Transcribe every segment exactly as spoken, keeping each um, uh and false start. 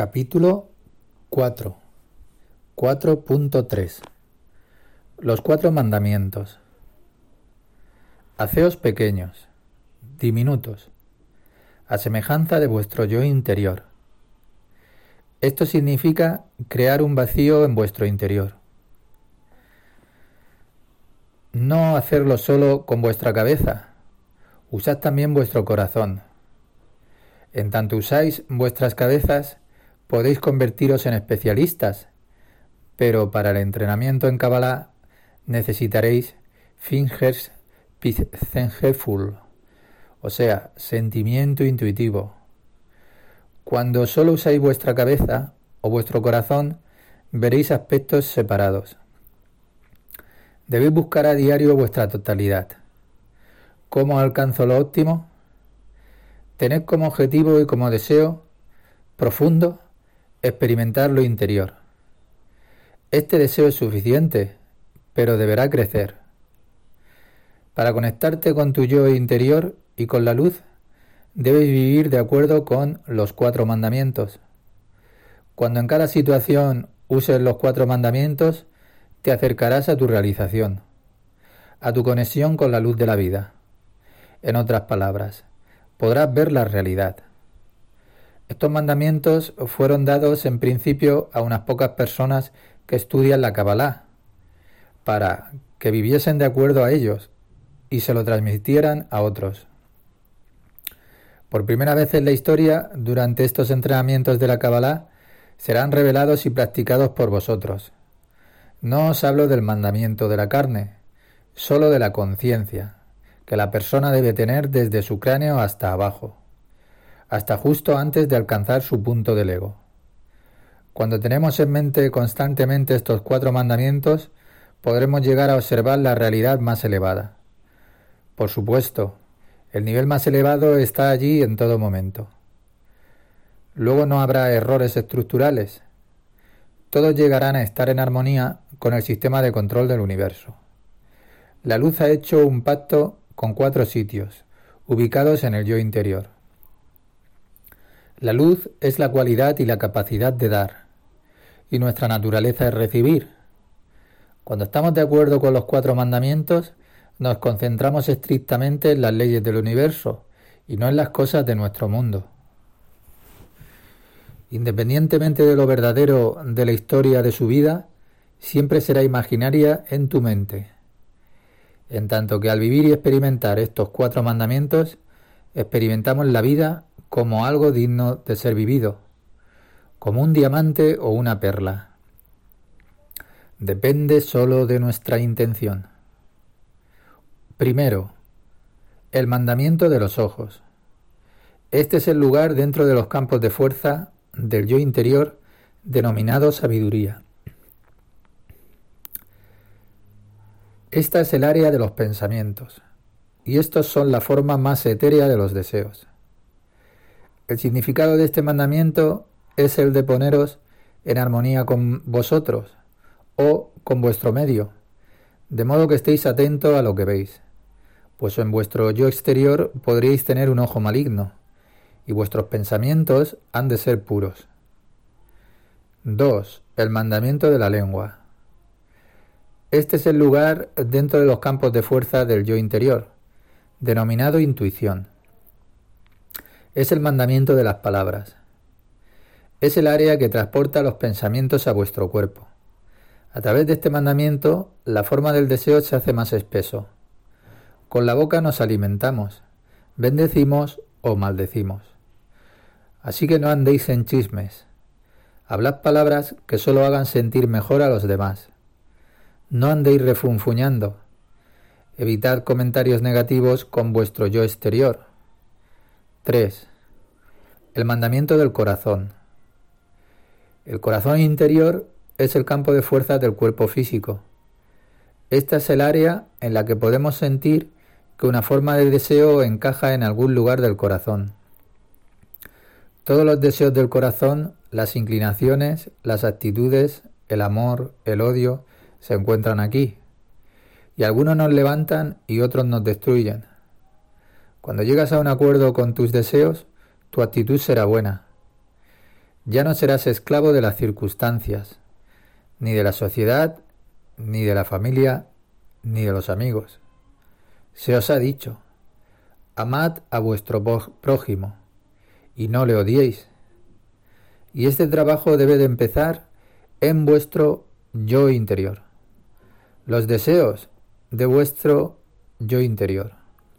Capítulo cuatro. cuatro punto tres. Los cuatro mandamientos. Haceos pequeños, diminutos, a semejanza de vuestro yo interior. Esto significa crear un vacío en vuestro interior. No hacerlo solo con vuestra cabeza, usad también vuestro corazón. En tanto usáis vuestras cabezas, podéis convertiros en especialistas, pero para el entrenamiento en Kabbalah necesitaréis Fingers Pizengefühl, o sea, sentimiento intuitivo. Cuando solo usáis vuestra cabeza o vuestro corazón, veréis aspectos separados. Debéis buscar a diario vuestra totalidad. ¿Cómo alcanzo lo óptimo? Tened como objetivo y como deseo profundo experimentar lo interior. Este deseo es suficiente, pero deberá crecer. Para conectarte con tu yo interior y con la luz, debes vivir de acuerdo con los cuatro mandamientos. Cuando en cada situación uses los cuatro mandamientos, te acercarás a tu realización, a tu conexión con la luz de la vida. En otras palabras, podrás ver la realidad. Estos mandamientos fueron dados en principio a unas pocas personas que estudian la Kabbalah, para que viviesen de acuerdo a ellos y se lo transmitieran a otros. Por primera vez en la historia, durante estos entrenamientos de la Kabbalah, serán revelados y practicados por vosotros. No os hablo del mandamiento de la carne, solo de la conciencia, que la persona debe tener desde su cráneo hasta abajo, hasta justo antes de alcanzar su punto del ego. Cuando tenemos en mente constantemente estos cuatro mandamientos, podremos llegar a observar la realidad más elevada. Por supuesto, el nivel más elevado está allí en todo momento. Luego no habrá errores estructurales. Todos llegarán a estar en armonía con el sistema de control del universo. La luz ha hecho un pacto con cuatro sitios, ubicados en el yo interior. La luz es la cualidad y la capacidad de dar, y nuestra naturaleza es recibir. Cuando estamos de acuerdo con los cuatro mandamientos, nos concentramos estrictamente en las leyes del universo y no en las cosas de nuestro mundo. Independientemente de lo verdadero de la historia de su vida, siempre será imaginaria en tu mente. En tanto que al vivir y experimentar estos cuatro mandamientos, experimentamos la vida como algo digno de ser vivido, como un diamante o una perla. Depende solo de nuestra intención. Primero, el mandamiento de los ojos. Este es el lugar dentro de los campos de fuerza del yo interior denominado sabiduría. Esta es el área de los pensamientos, y estos son la forma más etérea de los deseos. El significado de este mandamiento es el de poneros en armonía con vosotros o con vuestro medio, de modo que estéis atentos a lo que veis, pues en vuestro yo exterior podréis tener un ojo maligno, y vuestros pensamientos han de ser puros. dos. El mandamiento de la lengua. Este es el lugar dentro de los campos de fuerza del yo interior, denominado intuición. Es el mandamiento de las palabras. Es el área que transporta los pensamientos a vuestro cuerpo. A través de este mandamiento, la forma del deseo se hace más espeso. Con la boca nos alimentamos, bendecimos o maldecimos. Así que no andéis en chismes. Hablad palabras que solo hagan sentir mejor a los demás. No andéis refunfuñando. Evitad comentarios negativos con vuestro yo exterior. tres. El mandamiento del corazón. El corazón interior es el campo de fuerza del cuerpo físico. Esta es el área en la que podemos sentir que una forma de deseo encaja en algún lugar del corazón. Todos los deseos del corazón, las inclinaciones, las actitudes, el amor, el odio, se encuentran aquí. Y algunos nos levantan y otros nos destruyen. Cuando llegas a un acuerdo con tus deseos, tu actitud será buena. Ya no serás esclavo de las circunstancias, ni de la sociedad, ni de la familia, ni de los amigos. Se os ha dicho, amad a vuestro prójimo, y no le odiéis. Y este trabajo debe de empezar en vuestro yo interior. Los deseos de vuestro yo interior.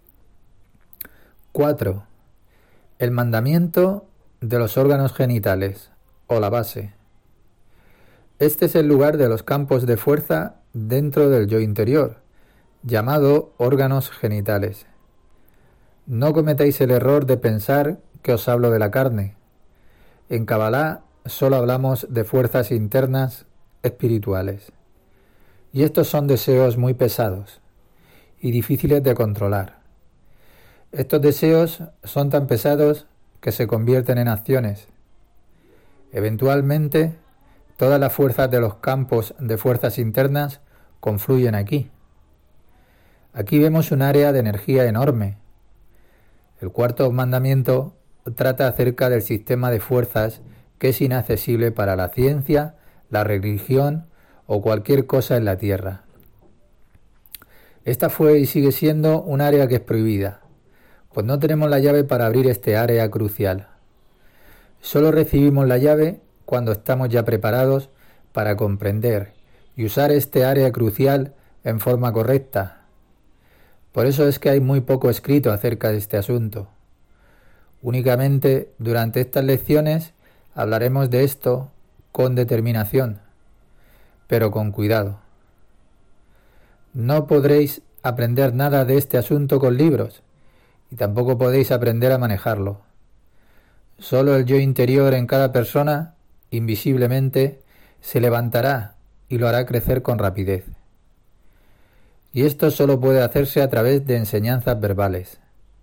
cuatro. El mandamiento de los órganos genitales, o la base. Este es el lugar de los campos de fuerza dentro del yo interior, llamado órganos genitales. No cometáis el error de pensar que os hablo de la carne. En Kabbalah solo hablamos de fuerzas internas espirituales. Y estos son deseos muy pesados y difíciles de controlar. Estos deseos son tan pesados que se convierten en acciones. Eventualmente, todas las fuerzas de los campos de fuerzas internas confluyen aquí. Aquí vemos un área de energía enorme. El cuarto mandamiento trata acerca del sistema de fuerzas que es inaccesible para la ciencia, la religión o cualquier cosa en la Tierra. Esta fue y sigue siendo un área que es prohibida, pues no tenemos la llave para abrir este área crucial. Solo recibimos la llave cuando estamos ya preparados para comprender y usar este área crucial en forma correcta. Por eso es que hay muy poco escrito acerca de este asunto. Únicamente durante estas lecciones hablaremos de esto con determinación, pero con cuidado. No podréis aprender nada de este asunto con libros, y tampoco podéis aprender a manejarlo. Solo el yo interior en cada persona, invisiblemente, se levantará y lo hará crecer con rapidez. Y esto solo puede hacerse a través de enseñanzas verbales.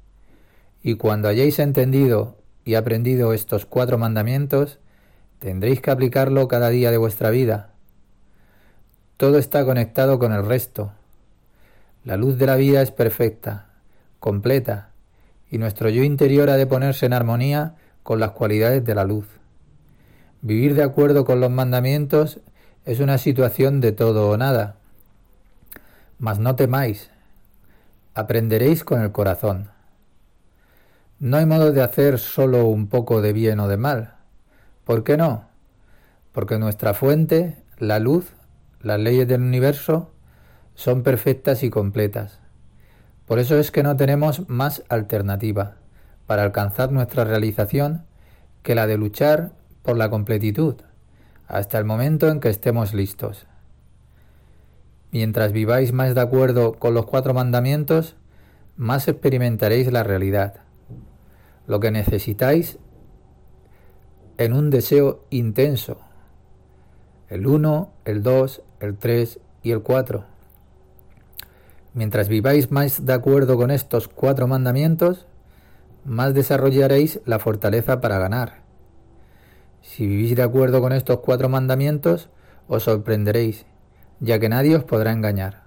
Y cuando hayáis entendido y aprendido estos cuatro mandamientos, tendréis que aplicarlo cada día de vuestra vida. Todo está conectado con el resto. La luz de la vida es perfecta, completa, y nuestro yo interior ha de ponerse en armonía con las cualidades de la luz. Vivir de acuerdo con los mandamientos es una situación de todo o nada. Mas no temáis, aprenderéis con el corazón. No hay modo de hacer solo un poco de bien o de mal. ¿Por qué no? Porque nuestra fuente, la luz, las leyes del universo, son perfectas y completas. Por eso es que no tenemos más alternativa para alcanzar nuestra realización que la de luchar por la completitud, hasta el momento en que estemos listos. Mientras viváis más de acuerdo con los cuatro mandamientos, más experimentaréis la realidad. Lo que necesitáis en un deseo intenso. El uno, el dos, el tres y el cuatro. Mientras viváis más de acuerdo con estos cuatro mandamientos, más desarrollaréis la fortaleza para ganar. Si vivís de acuerdo con estos cuatro mandamientos, os sorprenderéis, ya que nadie os podrá engañar.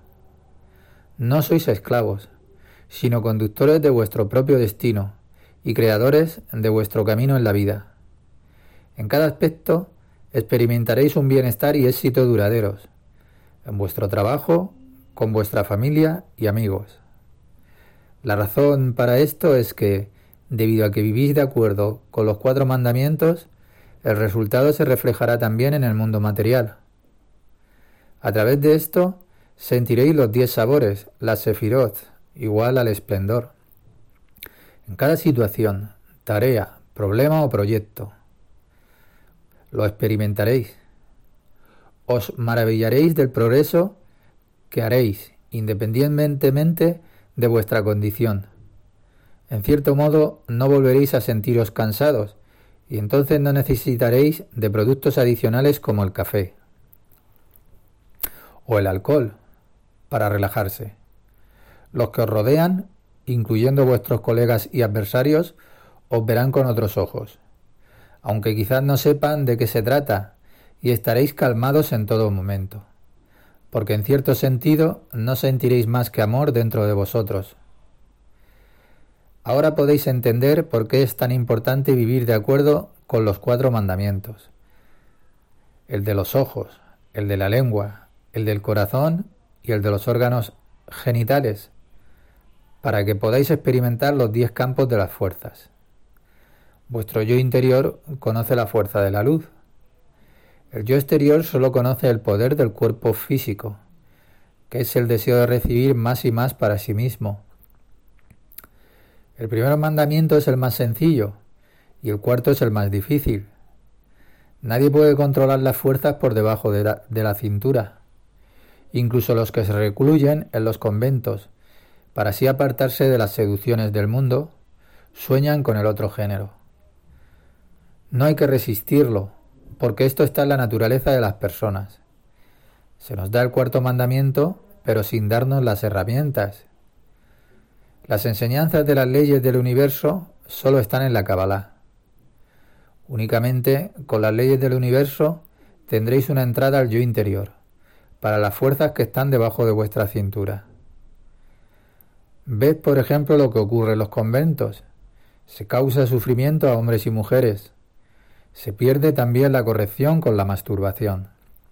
No sois esclavos, sino conductores de vuestro propio destino y creadores de vuestro camino en la vida. En cada aspecto experimentaréis un bienestar y éxito duraderos, en vuestro trabajo, con vuestra familia y amigos. La razón para esto es que, debido a que vivís de acuerdo con los cuatro mandamientos, el resultado se reflejará también en el mundo material. A través de esto, sentiréis los diez sabores, la sefirot, igual al esplendor. En cada situación, tarea, problema o proyecto, lo experimentaréis. Os maravillaréis del progreso que haréis, independientemente de vuestra condición. En cierto modo, no volveréis a sentiros cansados, y entonces no necesitaréis de productos adicionales como el café o el alcohol para relajarse. Los que os rodean, incluyendo vuestros colegas y adversarios, os verán con otros ojos, aunque quizás no sepan de qué se trata, y estaréis calmados en todo momento, porque en cierto sentido no sentiréis más que amor dentro de vosotros. Ahora podéis entender por qué es tan importante vivir de acuerdo con los cuatro mandamientos: el de los ojos, el de la lengua, el del corazón y el de los órganos genitales, para que podáis experimentar los diez campos de las fuerzas. Vuestro yo interior conoce la fuerza de la luz. El yo exterior solo conoce el poder del cuerpo físico, que es el deseo de recibir más y más para sí mismo. El primer mandamiento es el más sencillo y el cuarto es el más difícil. Nadie puede controlar las fuerzas por debajo de la, de la cintura. Incluso los que se recluyen en los conventos, para así apartarse de las seducciones del mundo, sueñan con el otro género. No hay que resistirlo, porque esto está en la naturaleza de las personas. Se nos da el cuarto mandamiento, pero sin darnos las herramientas. Las enseñanzas de las leyes del universo solo están en la Kabbalah. Únicamente con las leyes del universo tendréis una entrada al yo interior, para las fuerzas que están debajo de vuestra cintura. Ved, por ejemplo, lo que ocurre en los conventos. Se causa sufrimiento a hombres y mujeres. Se pierde también la corrección con la masturbación.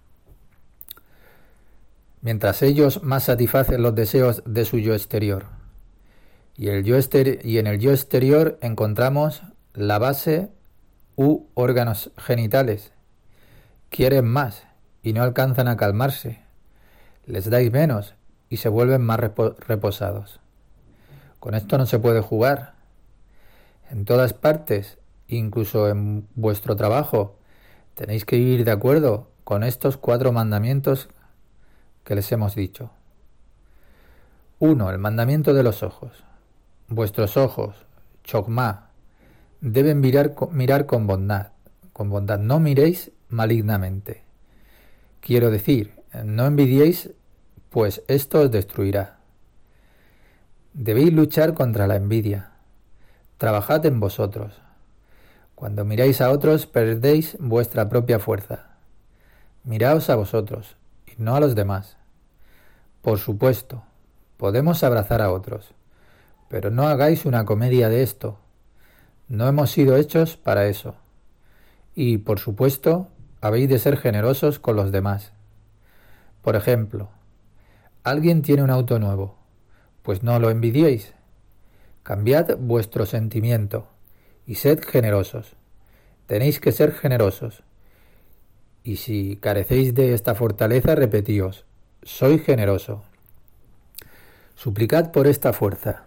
Mientras ellos más satisfacen los deseos de su yo exterior. Y, el yo exter- y en el yo exterior encontramos la base u órganos genitales. Quieren más y no alcanzan a calmarse. Les dais menos y se vuelven más repo- reposados. Con esto no se puede jugar. En todas partes, incluso en vuestro trabajo, tenéis que vivir de acuerdo con estos cuatro mandamientos que les hemos dicho. uno. El mandamiento de los ojos. Vuestros ojos, chokmah, deben mirar, mirar con bondad. Con bondad, no miréis malignamente. Quiero decir, no envidiéis, pues esto os destruirá. Debéis luchar contra la envidia. Trabajad en vosotros. Cuando miráis a otros, perdéis vuestra propia fuerza. Miraos a vosotros, y no a los demás. Por supuesto, podemos abrazar a otros, pero no hagáis una comedia de esto. No hemos sido hechos para eso. Y, por supuesto, habéis de ser generosos con los demás. Por ejemplo, alguien tiene un auto nuevo, pues no lo envidiéis. Cambiad vuestro sentimiento y sed generosos. Tenéis que ser generosos. Y si carecéis de esta fortaleza, repetíos: soy generoso. Suplicad por esta fuerza.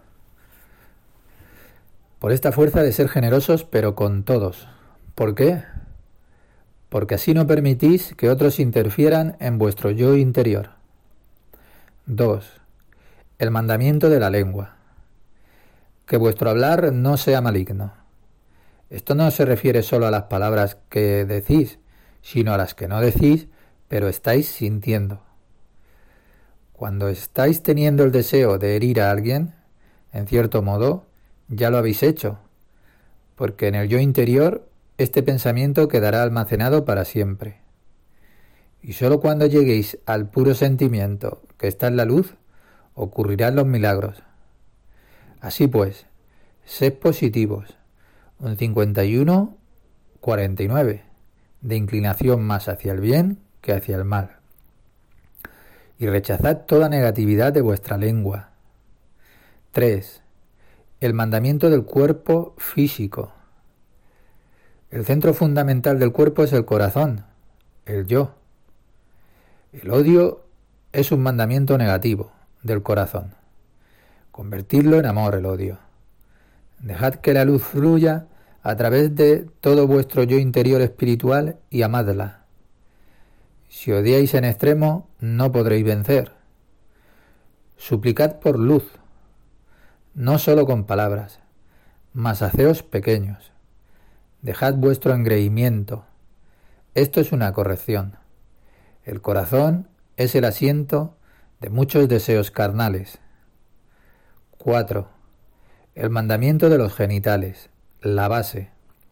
Por esta fuerza de ser generosos, pero con todos. ¿Por qué? Porque así no permitís que otros interfieran en vuestro yo interior. dos. El mandamiento de la lengua. Que vuestro hablar no sea maligno. Esto no se refiere solo a las palabras que decís, sino a las que no decís, pero estáis sintiendo. Cuando estáis teniendo el deseo de herir a alguien, en cierto modo, ya lo habéis hecho, porque en el yo interior este pensamiento quedará almacenado para siempre. Y sólo cuando lleguéis al puro sentimiento que está en la luz, ocurrirán los milagros. Así pues, sed positivos, un cincuenta y uno cuarenta y nueve, de inclinación más hacia el bien que hacia el mal. Y rechazad toda negatividad de vuestra lengua. tres. El mandamiento del cuerpo físico. El centro fundamental del cuerpo es el corazón, el yo. El odio es un mandamiento negativo del corazón. Convertidlo en amor, el odio. Dejad que la luz fluya a través de todo vuestro yo interior espiritual y amadla. Si odiáis en extremo, no podréis vencer. Suplicad por luz, no solo con palabras, mas haceos pequeños. Dejad vuestro engreimiento. Esto es una corrección. El corazón es el asiento de muchos deseos carnales. cuatro. El mandamiento de los genitales, la base.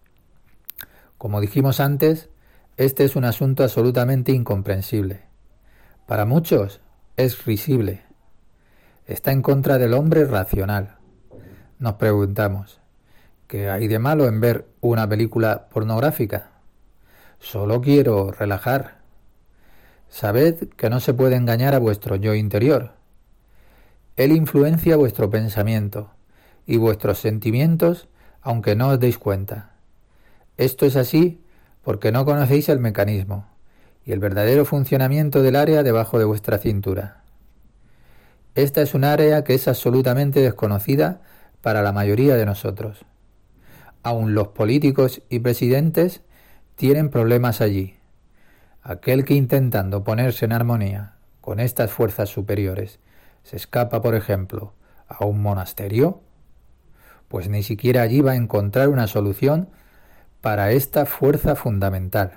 Como dijimos antes, este es un asunto absolutamente incomprensible. Para muchos es risible. Está en contra del hombre racional. Nos preguntamos, ¿Qué hay de malo en ver una película pornográfica? Solo quiero relajar. Sabed que no se puede engañar a vuestro yo interior. Él influencia vuestro pensamiento y vuestros sentimientos aunque no os deis cuenta. Esto es así porque no conocéis el mecanismo y el verdadero funcionamiento del área debajo de vuestra cintura. Esta es un área que es absolutamente desconocida para la mayoría de nosotros. Aun los políticos y presidentes tienen problemas allí. Aquel que intentando ponerse en armonía con estas fuerzas superiores se escapa, por ejemplo, a un monasterio, pues ni siquiera allí va a encontrar una solución para esta fuerza fundamental.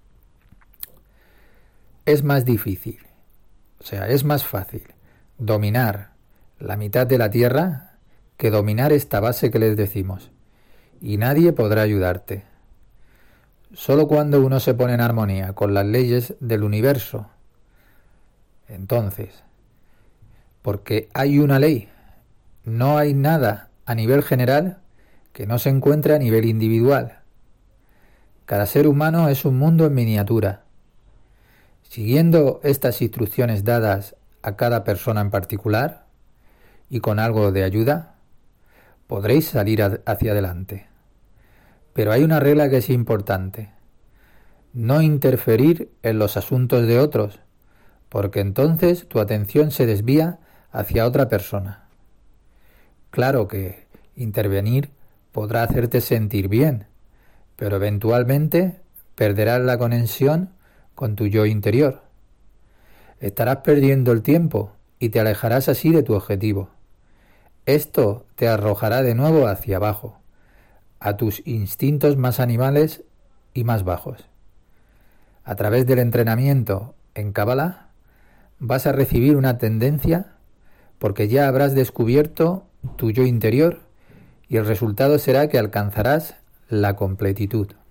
Es más difícil, o sea, es más fácil dominar la mitad de la tierra que dominar esta base que les decimos, y nadie podrá ayudarte. Solo cuando uno se pone en armonía con las leyes del universo, entonces, porque hay una ley, no hay nada a nivel general que no se encuentre a nivel individual. Cada ser humano es un mundo en miniatura. Siguiendo estas instrucciones dadas a cada persona en particular y con algo de ayuda, podréis salir hacia adelante. Pero hay una regla que es importante: no interferir en los asuntos de otros, porque entonces tu atención se desvía hacia otra persona. Claro que intervenir podrá hacerte sentir bien, pero eventualmente perderás la conexión con tu yo interior. Estarás perdiendo el tiempo y te alejarás así de tu objetivo. Esto te arrojará de nuevo hacia abajo, a tus instintos más animales y más bajos. A través del entrenamiento en Kabbalah vas a recibir una tendencia porque ya habrás descubierto tu yo interior y el resultado será que alcanzarás la completitud.